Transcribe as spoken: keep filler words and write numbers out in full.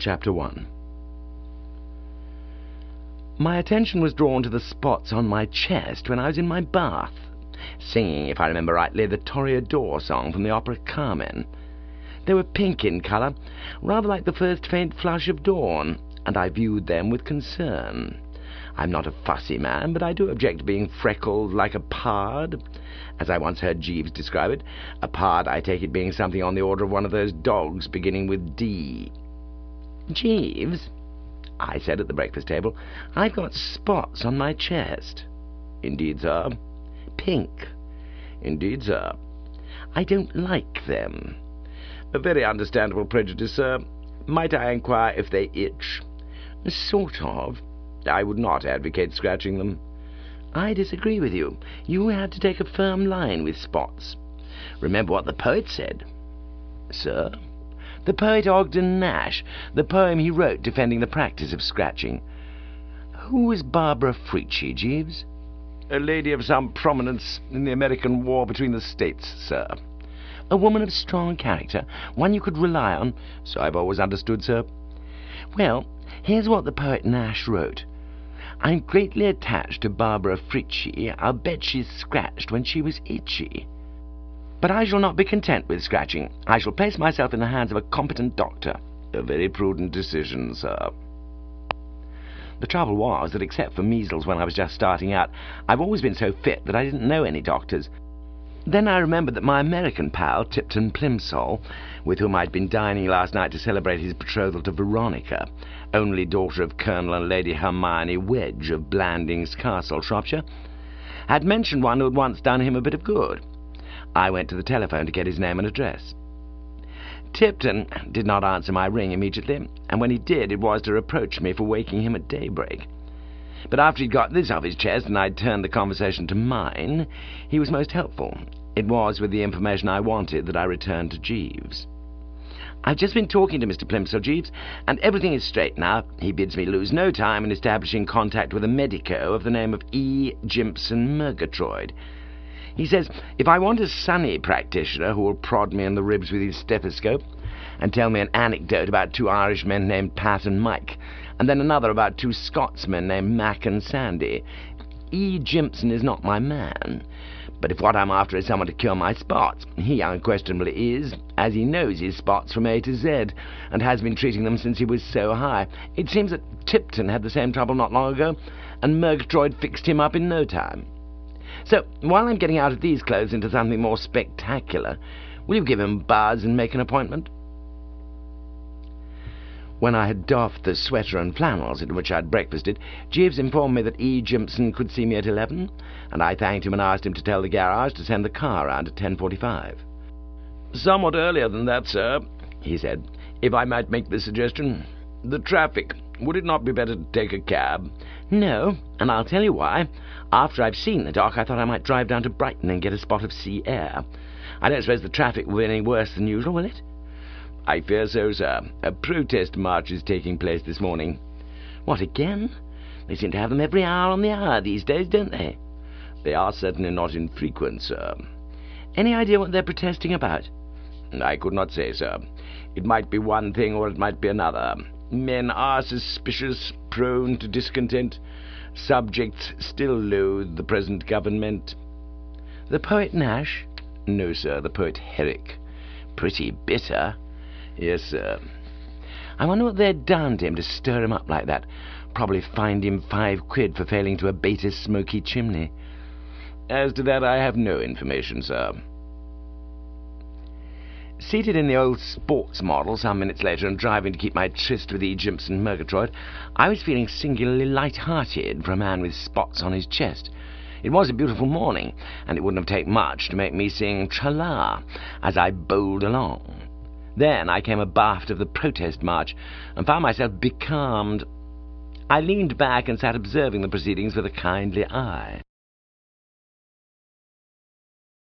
Chapter one. My attention was drawn to the spots on my chest when I was in my bath, singing, if I remember rightly, the Toreador song from the opera Carmen. They were pink in colour, rather like the first faint flush of dawn, and I viewed them with concern. I'm not a fussy man, but I do object to being freckled like a pard, as I once heard Jeeves describe it. A pard, I take it, being something on the order of one of those dogs beginning with D. "Jeeves," I said at the breakfast table, "I've got spots on my chest." "Indeed, sir?" "Pink." "Indeed, sir?" "I don't like them." "A very understandable prejudice, sir. Might I inquire if they itch?" "Sort of." "I would not advocate scratching them." "I disagree with you. You have to take a firm line with spots. Remember what the poet said." "Sir?" "The poet Ogden Nash, the poem he wrote defending the practice of scratching. Who was Barbara Frietchie, Jeeves?" "A lady of some prominence in the American War between the States, sir." "A woman of strong character, one you could rely on?" "So I've always understood, sir." "Well, here's what the poet Nash wrote. I'm greatly attached to Barbara Frietchie. I'll bet she's scratched when she was itchy. But I shall not be content with scratching. I shall place myself in the hands of a competent doctor." "A very prudent decision, sir." The trouble was that, except for measles when I was just starting out, I've always been so fit that I didn't know any doctors. Then I remembered that my American pal, Tipton Plimsoll, with whom I'd been dining last night to celebrate his betrothal to Veronica, only daughter of Colonel and Lady Hermione Wedge of Blandings Castle, Shropshire, had mentioned one who had once done him a bit of good. I went to the telephone to get his name and address. Tipton did not answer my ring immediately, and when he did, it was to reproach me for waking him at daybreak. But after he'd got this off his chest and I'd turned the conversation to mine, he was most helpful. It was with the information I wanted that I returned to Jeeves. "I've just been talking to Mister Plimsoll, Jeeves, and everything is straight now. He bids me lose no time in establishing contact with a medico of the name of E. Jimpson Murgatroyd. He says if I want a sunny practitioner who will prod me in the ribs with his stethoscope, and tell me an anecdote about two Irishmen named Pat and Mike, and then another about two Scotsmen named Mac and Sandy, E. Jimpson is not my man. But if what I'm after is someone to cure my spots, he unquestionably is, as he knows his spots from A to Z, and has been treating them since he was so high. It seems that Tipton had the same trouble not long ago, and Murgatroyd fixed him up in no time. So, while I'm getting out of these clothes into something more spectacular, will you give him a buzz and make an appointment?" When I had doffed the sweater and flannels in which I had breakfasted, Jeeves informed me that E. Jimpson could see me at eleven, and I thanked him and asked him to tell the garage to send the car round at ten forty-five. "Somewhat earlier than that, sir," he said, "if I might make the suggestion. The traffic. Would it not be better to take a cab?" "No, and I'll tell you why. After I've seen the dock, I thought I might drive down to Brighton and get a spot of sea air. I don't suppose the traffic will be any worse than usual, will it?" "I fear so, sir. A protest march is taking place this morning." "What, again? They seem to have them every hour on the hour these days, don't they?" "They are certainly not infrequent, sir." "Any idea what they're protesting about?" "I could not say, sir. It might be one thing or it might be another. Men are suspicious, prone to discontent. Subjects still loathe the present government." "The poet Nash?" "No, sir, the poet Herrick." "Pretty bitter." "Yes, sir." "I wonder what they'd done to him to stir him up like that. Probably fined him five quid for failing to abate his smoky chimney." "As to that I have no information, sir." Seated in the old sports model some minutes later and driving to keep my tryst with E. Jimpson Murgatroyd, I was feeling singularly light-hearted for a man with spots on his chest. It was a beautiful morning, and it wouldn't have taken much to make me sing Tra-la as I bowled along. Then I came abaft of the protest march and found myself becalmed. I leaned back and sat observing the proceedings with a kindly eye.